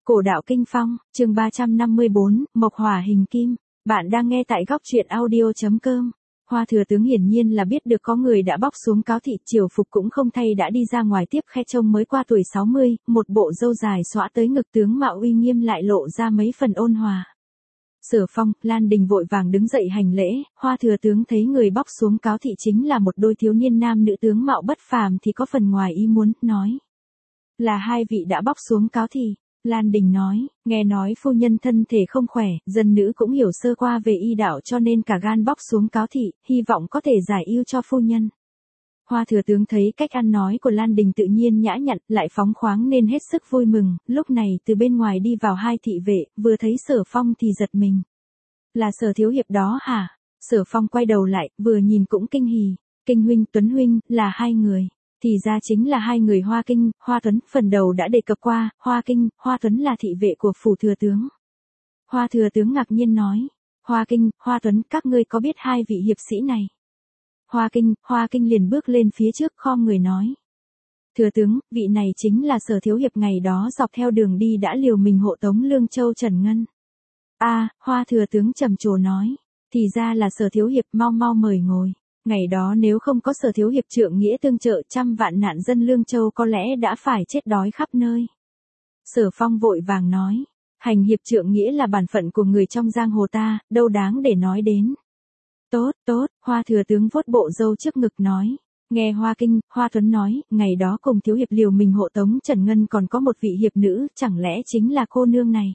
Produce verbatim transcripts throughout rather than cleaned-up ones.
Cổ đạo kinh phong, chương ba trăm năm mươi bốn, Mộc Hỏa hình kim. Bạn đang nghe tại góc truyện audio chấm com. Hoa thừa tướng hiển nhiên là biết được có người đã bóc xuống cáo thị, triều phục cũng không thay đã đi ra ngoài tiếp khe trông mới qua tuổi sáu mươi, một bộ râu dài xõa tới ngực, tướng mạo uy nghiêm lại lộ ra mấy phần ôn hòa. Sở Phong, Lan Đình vội vàng đứng dậy hành lễ, Hoa thừa tướng thấy người bóc xuống cáo thị chính là một đôi thiếu niên nam nữ tướng mạo bất phàm thì có phần ngoài ý muốn, nói: là hai vị đã bóc xuống cáo thị. Lan Đình nói, nghe nói phu nhân thân thể không khỏe, dân nữ cũng hiểu sơ qua về y đạo cho nên cả gan bóc xuống cáo thị, hy vọng có thể giải ưu cho phu nhân. Hoa thừa tướng thấy cách ăn nói của Lan Đình tự nhiên nhã nhặn, lại phóng khoáng nên hết sức vui mừng, lúc này từ bên ngoài đi vào hai thị vệ, vừa thấy Sở Phong thì giật mình. Là Sở thiếu hiệp đó hả? Sở Phong quay đầu lại, vừa nhìn cũng kinh hỉ, Kinh huynh, Tuấn huynh, là hai người. Thì ra chính là hai người Hoa Kinh, Hoa Tuấn, phần đầu đã đề cập qua, Hoa Kinh, Hoa Tuấn là thị vệ của phủ thừa tướng. Hoa thừa tướng ngạc nhiên nói, Hoa Kinh, Hoa Tuấn, các ngươi có biết hai vị hiệp sĩ này? Hoa Kinh, Hoa Kinh liền bước lên phía trước khom người nói. Thừa tướng, vị này chính là Sở thiếu hiệp ngày đó dọc theo đường đi đã liều mình hộ tống Lương Châu Trần Ngân. A, à, Hoa thừa tướng trầm trồ nói, thì ra là Sở thiếu hiệp, mau mau mời ngồi. Ngày đó nếu không có Sở thiếu hiệp trượng nghĩa tương trợ, trăm vạn nạn dân Lương Châu có lẽ đã phải chết đói khắp nơi. Sở Phong vội vàng nói, hành hiệp trượng nghĩa là bản phận của người trong giang hồ ta, đâu đáng để nói đến. Tốt, tốt, Hoa thừa tướng vuốt bộ râu trước ngực nói. Nghe Hoa Kinh, Hoa Tuấn nói, ngày đó cùng thiếu hiệp liều mình hộ tống Trần Ngân còn có một vị hiệp nữ, chẳng lẽ chính là cô nương này.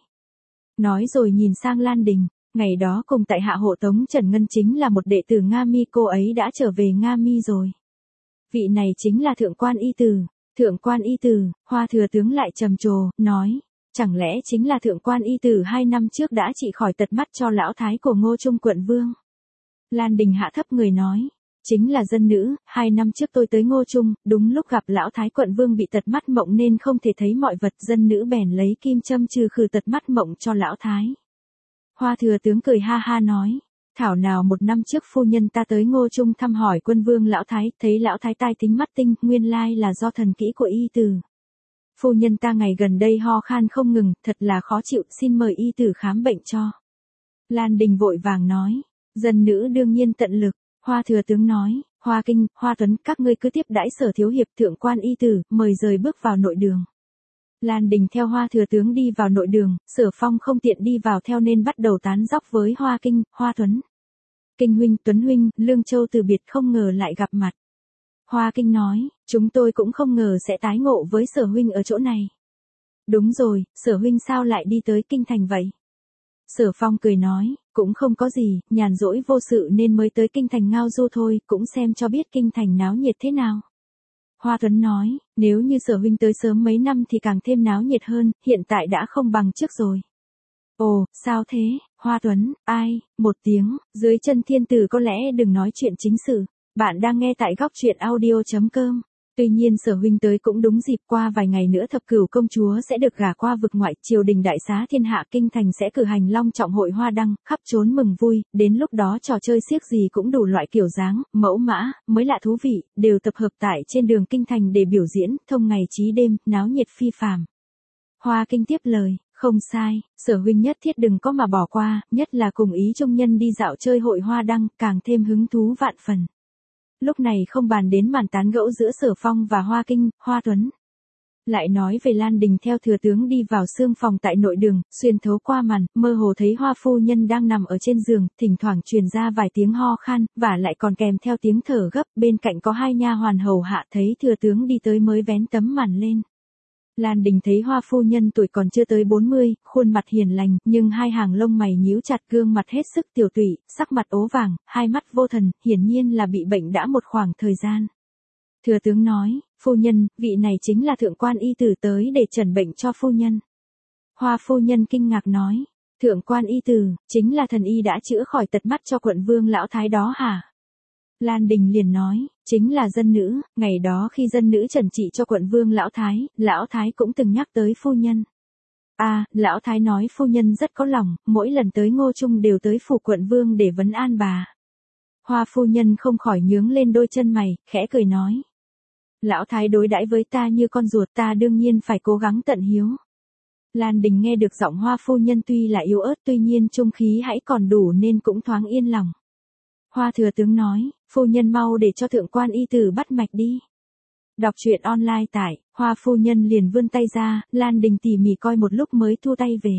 Nói rồi nhìn sang Lan Đình. Ngày đó cùng tại hạ hộ tống Trần Ngân chính là một đệ tử Nga Mi, cô ấy đã trở về Nga Mi rồi. Vị này chính là Thượng quan Y Tử. Thượng quan Y Tử, Hoa thừa tướng lại trầm trồ, nói, chẳng lẽ chính là Thượng quan Y Tử hai năm trước đã trị khỏi tật mắt cho lão thái của Ngô Trung quận vương. Lan Đình hạ thấp người nói, chính là dân nữ, hai năm trước tôi tới Ngô Trung, đúng lúc gặp lão thái quận vương bị tật mắt mộng nên không thể thấy mọi vật, dân nữ bèn lấy kim châm trừ khử tật mắt mộng cho lão thái. Hoa thừa tướng cười ha ha nói, thảo nào một năm trước phu nhân ta tới Ngô Trung thăm hỏi quân vương lão thái, thấy lão thái tai tính mắt tinh, nguyên lai là do thần kỹ của y tử. Phu nhân ta ngày gần đây ho khan không ngừng, thật là khó chịu, xin mời y tử khám bệnh cho. Lan Đình vội vàng nói, dân nữ đương nhiên tận lực. Hoa thừa tướng nói, Hoa Kinh, Hoa Tuấn, các ngươi cứ tiếp đãi Sở thiếu hiệp, Thượng quan Y Tử, mời rời bước vào nội đường. Lan Đình theo Hoa thừa tướng đi vào nội đường, Sở Phong không tiện đi vào theo nên bắt đầu tán dóc với Hoa Kinh, Hoa Tuấn. Kinh huynh, Tuấn huynh, Lương Châu từ biệt không ngờ lại gặp mặt. Hoa Kinh nói, chúng tôi cũng không ngờ sẽ tái ngộ với Sở huynh ở chỗ này. Đúng rồi, Sở huynh sao lại đi tới Kinh thành vậy? Sở Phong cười nói, cũng không có gì, nhàn rỗi vô sự nên mới tới Kinh thành ngao du thôi, cũng xem cho biết Kinh thành náo nhiệt thế nào. Hoa Tuấn nói, nếu như Sở huynh tới sớm mấy năm thì càng thêm náo nhiệt hơn, hiện tại đã không bằng trước rồi. Ồ, sao thế? Hoa Tuấn, ai, một tiếng, dưới chân thiên tử có lẽ đừng nói chuyện chính sự. Bạn đang nghe tại góc truyện audio chấm com. Tuy nhiên Sở huynh tới cũng đúng dịp, qua vài ngày nữa Thập Cửu công chúa sẽ được gả qua vực ngoại, triều đình đại xá thiên hạ, Kinh thành sẽ cử hành long trọng hội hoa đăng, khắp trốn mừng vui, đến lúc đó trò chơi xiếc gì cũng đủ loại kiểu dáng, mẫu mã, mới lạ thú vị, đều tập hợp tại trên đường Kinh thành để biểu diễn, thông ngày trí đêm, náo nhiệt phi phàm. Hoa Kinh tiếp lời, không sai, Sở huynh nhất thiết đừng có mà bỏ qua, nhất là cùng ý trung nhân đi dạo chơi hội hoa đăng, càng thêm hứng thú vạn phần. Lúc này không bàn đến màn tán gẫu giữa Sở Phong và Hoa Kinh, Hoa Tuấn. Lại nói về Lan Đình theo thừa tướng đi vào xương phòng tại nội đường, xuyên thấu qua màn, mơ hồ thấy Hoa phu nhân đang nằm ở trên giường, thỉnh thoảng truyền ra vài tiếng ho khan, và lại còn kèm theo tiếng thở gấp, bên cạnh có hai nha hoàn hầu hạ, thấy thừa tướng đi tới mới vén tấm màn lên. Lan Đình thấy Hoa phu nhân tuổi còn chưa tới bốn mươi, khuôn mặt hiền lành, nhưng hai hàng lông mày nhíu chặt, gương mặt hết sức tiểu tụy, sắc mặt ố vàng, hai mắt vô thần, hiển nhiên là bị bệnh đã một khoảng thời gian. Thừa tướng nói, phu nhân, vị này chính là Thượng quan Y Tử tới để trần bệnh cho phu nhân. Hoa phu nhân kinh ngạc nói, Thượng quan Y Tử, chính là thần y đã chữa khỏi tật mắt cho quận vương lão thái đó hả? Lan Đình liền nói, chính là dân nữ, ngày đó khi dân nữ trần trị cho quận vương lão thái, lão thái cũng từng nhắc tới phu nhân. A, à, lão thái nói phu nhân rất có lòng, mỗi lần tới Ngô Trung đều tới phủ quận vương để vấn an bà. Hoa phu nhân không khỏi nhướng lên đôi chân mày, khẽ cười nói. Lão thái đối đãi với ta như con ruột, ta đương nhiên phải cố gắng tận hiếu. Lan Đình nghe được giọng Hoa phu nhân tuy là yếu ớt tuy nhiên trung khí hãy còn đủ nên cũng thoáng yên lòng. Hoa thừa tướng nói, phu nhân mau để cho thượng quan y tử bắt mạch đi. Đọc truyện online tại, Hoa phu nhân liền vươn tay ra, Lan Đình tỉ mỉ coi một lúc mới thu tay về.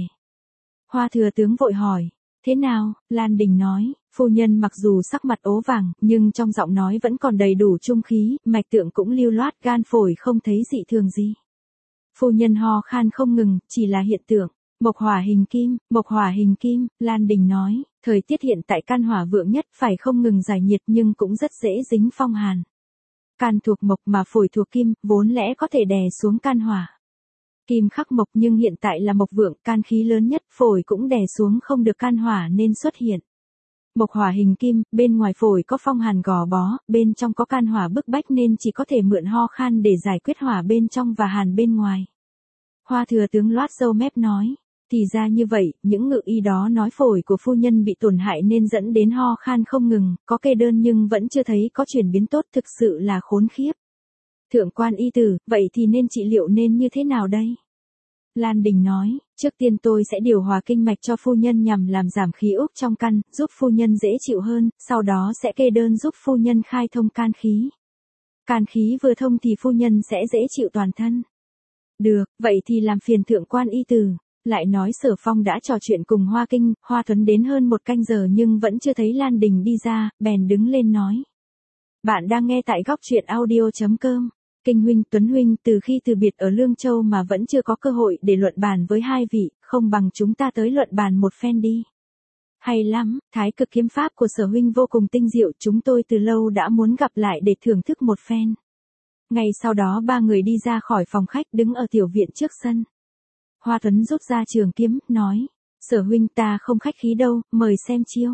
Hoa thừa tướng vội hỏi, thế nào, Lan Đình nói, phu nhân mặc dù sắc mặt ố vàng, nhưng trong giọng nói vẫn còn đầy đủ trung khí, mạch tượng cũng lưu loát, gan phổi không thấy dị thường gì. Phu nhân ho khan không ngừng, chỉ là hiện tượng, mộc hỏa hình kim, mộc hỏa hình kim, Lan Đình nói, thời tiết hiện tại can hỏa vượng nhất phải không ngừng giải nhiệt nhưng cũng rất dễ dính phong hàn. Can thuộc mộc mà phổi thuộc kim, vốn lẽ có thể đè xuống can hỏa. Kim khắc mộc nhưng hiện tại là mộc vượng, can khí lớn nhất, phổi cũng đè xuống không được can hỏa nên xuất hiện. Mộc hỏa hình kim, bên ngoài phổi có phong hàn gò bó, bên trong có can hỏa bức bách nên chỉ có thể mượn ho khan để giải quyết hỏa bên trong và hàn bên ngoài. Hoa thừa tướng loát râu mép nói, thì ra như vậy, những ngự y đó nói phổi của phu nhân bị tổn hại nên dẫn đến ho khan không ngừng, có kê đơn nhưng vẫn chưa thấy có chuyển biến tốt, thực sự là khốn khiếp. Thượng quan y tử, vậy thì nên trị liệu nên như thế nào đây? Lan Đình nói, trước tiên tôi sẽ điều hòa kinh mạch cho phu nhân nhằm làm giảm khí úc trong căn, giúp phu nhân dễ chịu hơn, sau đó sẽ kê đơn giúp phu nhân khai thông can khí. Can khí vừa thông thì phu nhân sẽ dễ chịu toàn thân. Được, vậy thì làm phiền thượng quan y tử. Lại nói Sở Phong đã trò chuyện cùng Hoa Kinh, Hoa Tuấn đến hơn một canh giờ nhưng vẫn chưa thấy Lan Đình đi ra, bèn đứng lên nói. Bạn đang nghe tại góc truyện audio chấm com. Kinh huynh, Tuấn huynh, từ khi từ biệt ở Lương Châu mà vẫn chưa có cơ hội để luận bàn với hai vị, không bằng chúng ta tới luận bàn một phen đi. Hay lắm, thái cực kiếm pháp của Sở huynh vô cùng tinh diệu, chúng tôi từ lâu đã muốn gặp lại để thưởng thức một phen. Ngày sau đó ba người đi ra khỏi phòng khách đứng ở tiểu viện trước sân. Hoa Tuấn rút ra trường kiếm, nói, Sở huynh ta không khách khí đâu, mời xem chiêu.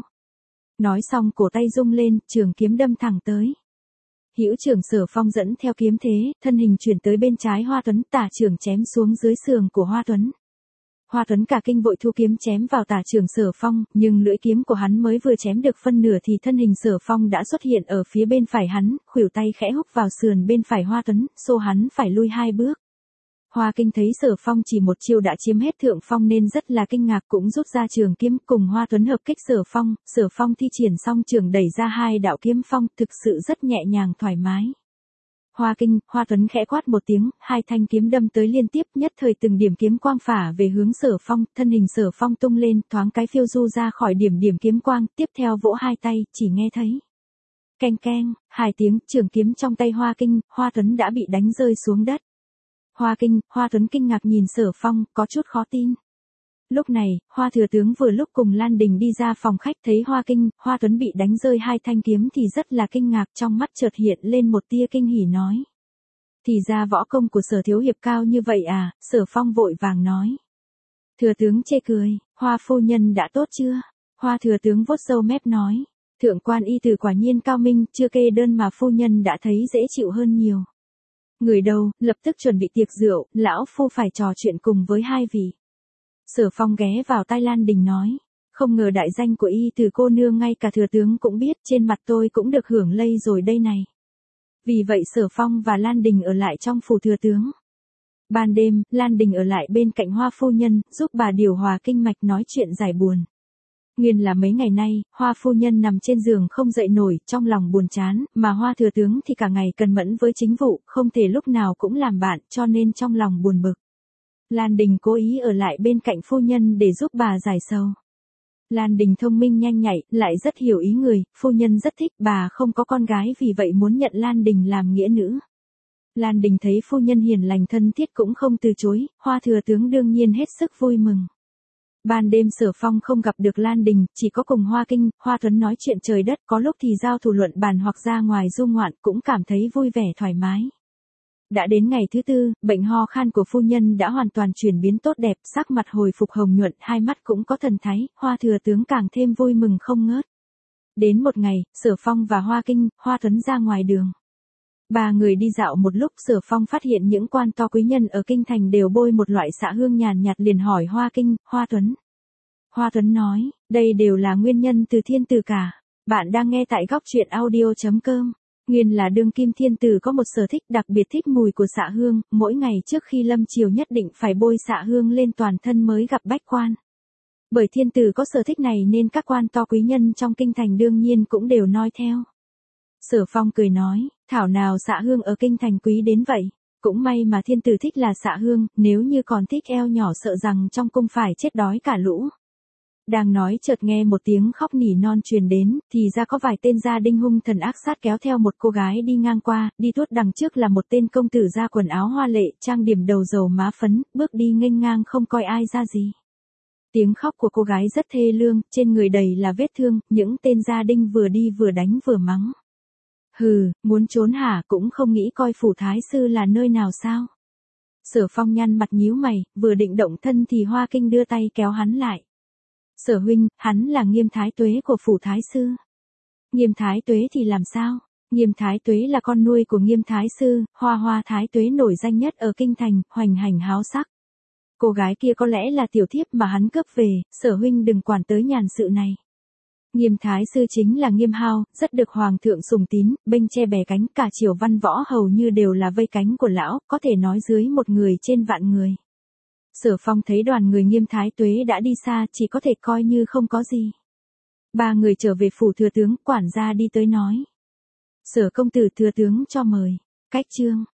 Nói xong cổ tay rung lên, trường kiếm đâm thẳng tới. Hữu trưởng Sở Phong dẫn theo kiếm thế, thân hình chuyển tới bên trái Hoa Tuấn, tả trường chém xuống dưới sườn của Hoa Tuấn. Hoa Tuấn cả kinh vội thu kiếm chém vào tả trường Sở Phong, nhưng lưỡi kiếm của hắn mới vừa chém được phân nửa thì thân hình Sở Phong đã xuất hiện ở phía bên phải hắn, khuỷu tay khẽ húc vào sườn bên phải Hoa Tuấn, xô hắn phải lui hai bước. Hoa Kinh thấy Sở Phong chỉ một chiêu đã chiếm hết thượng phong nên rất là kinh ngạc, cũng rút ra trường kiếm cùng Hoa Tuấn hợp kích Sở Phong, Sở Phong thi triển xong trường đẩy ra hai đạo kiếm phong, thực sự rất nhẹ nhàng thoải mái. Hoa Kinh, Hoa Tuấn khẽ quát một tiếng, hai thanh kiếm đâm tới liên tiếp, nhất thời từng điểm kiếm quang phả về hướng Sở Phong, thân hình Sở Phong tung lên, thoáng cái phiêu du ra khỏi điểm điểm kiếm quang, tiếp theo vỗ hai tay, chỉ nghe thấy keng keng, hai tiếng, trường kiếm trong tay Hoa Kinh, Hoa Tuấn đã bị đánh rơi xuống đất. Hoa Kinh, Hoa Tuấn kinh ngạc nhìn Sở Phong, có chút khó tin. Lúc này, Hoa thừa tướng vừa lúc cùng Lan Đình đi ra phòng khách thấy Hoa Kinh, Hoa Tuấn bị đánh rơi hai thanh kiếm thì rất là kinh ngạc, trong mắt chợt hiện lên một tia kinh hỉ nói. Thì ra võ công của Sở thiếu hiệp cao như vậy à, Sở Phong vội vàng nói. Thừa tướng chê cười, Hoa phu nhân đã tốt chưa? Hoa thừa tướng vuốt râu mép nói. Thượng quan y tử quả nhiên cao minh, chưa kê đơn mà phu nhân đã thấy dễ chịu hơn nhiều. Người đâu, lập tức chuẩn bị tiệc rượu, lão phu phải trò chuyện cùng với hai vị. Sở Phong ghé vào tai Lan Đình nói, không ngờ đại danh của y từ cô nương ngay cả thừa tướng cũng biết, trên mặt tôi cũng được hưởng lây rồi đây này. Vì vậy Sở Phong và Lan Đình ở lại trong phủ thừa tướng. Ban đêm, Lan Đình ở lại bên cạnh Hoa phu nhân, giúp bà điều hòa kinh mạch nói chuyện giải buồn. Nguyên là mấy ngày nay, Hoa phu nhân nằm trên giường không dậy nổi, trong lòng buồn chán, mà Hoa thừa tướng thì cả ngày cần mẫn với chính vụ, không thể lúc nào cũng làm bạn, cho nên trong lòng buồn bực. Lan Đình cố ý ở lại bên cạnh phu nhân để giúp bà giải sầu. Lan Đình thông minh nhanh nhạy, lại rất hiểu ý người, phu nhân rất thích, bà không có con gái vì vậy muốn nhận Lan Đình làm nghĩa nữ. Lan Đình thấy phu nhân hiền lành thân thiết cũng không từ chối, Hoa thừa tướng đương nhiên hết sức vui mừng. Ban đêm Sở Phong không gặp được Lan Đình, chỉ có cùng Hoa Kinh, Hoa Tuấn nói chuyện trời đất, có lúc thì giao thủ luận bàn hoặc ra ngoài du ngoạn, cũng cảm thấy vui vẻ thoải mái. Đã đến ngày thứ tư, bệnh ho khan của phu nhân đã hoàn toàn chuyển biến tốt đẹp, sắc mặt hồi phục hồng nhuận, hai mắt cũng có thần thái, Hoa thừa tướng càng thêm vui mừng không ngớt. Đến một ngày, Sở Phong và Hoa Kinh, Hoa Tuấn ra ngoài đường. Ba người đi dạo một lúc, Sở Phong phát hiện những quan to quý nhân ở kinh thành đều bôi một loại xạ hương nhàn nhạt, liền hỏi Hoa Kinh, Hoa Tuấn. Hoa Tuấn nói, đây đều là nguyên nhân từ thiên từ cả. Bạn đang nghe tại góc truyện audio chấm com. Nguyên là đương kim thiên tử có một sở thích đặc biệt thích mùi của xạ hương, mỗi ngày trước khi lâm chiều nhất định phải bôi xạ hương lên toàn thân mới gặp bách quan. Bởi thiên tử có sở thích này nên các quan to quý nhân trong kinh thành đương nhiên cũng đều noi theo. Sở Phong cười nói, thảo nào xạ hương ở kinh thành quý đến vậy. Cũng may mà thiên tử thích là xạ hương, nếu như còn thích eo nhỏ sợ rằng trong cung phải chết đói cả lũ. Đang nói chợt nghe một tiếng khóc nỉ non truyền đến, thì ra có vài tên gia đinh hung thần ác sát kéo theo một cô gái đi ngang qua, đi tuốt đằng trước là một tên công tử da quần áo hoa lệ, trang điểm đầu dầu má phấn, bước đi nghênh ngang không coi ai ra gì. Tiếng khóc của cô gái rất thê lương, trên người đầy là vết thương, những tên gia đinh vừa đi vừa đánh vừa mắng. Hừ, muốn trốn hả, cũng không nghĩ coi phủ thái sư là nơi nào sao. Sở Phong nhăn mặt nhíu mày, vừa định động thân thì Hoa Kinh đưa tay kéo hắn lại. Sở huynh, hắn là Nghiêm Thái Tuế của phủ thái sư. Nghiêm Thái Tuế thì làm sao? Nghiêm Thái Tuế là con nuôi của Nghiêm Thái sư, Hoa Hoa Thái Tuế nổi danh nhất ở kinh thành, hoành hành háo sắc. Cô gái kia có lẽ là tiểu thiếp mà hắn cướp về, Sở huynh đừng quản tới nhàn sự này. Nghiêm Thái sư chính là Nghiêm Hao, rất được hoàng thượng sùng tín, bênh che bè cánh, cả triều văn võ hầu như đều là vây cánh của lão, có thể nói dưới một người trên vạn người. Sở Phong thấy đoàn người Nghiêm Thái Tuế đã đi xa, chỉ có thể coi như không có gì. Ba người trở về phủ thừa tướng, quản gia đi tới nói. Sở công tử thừa tướng cho mời. Cách chương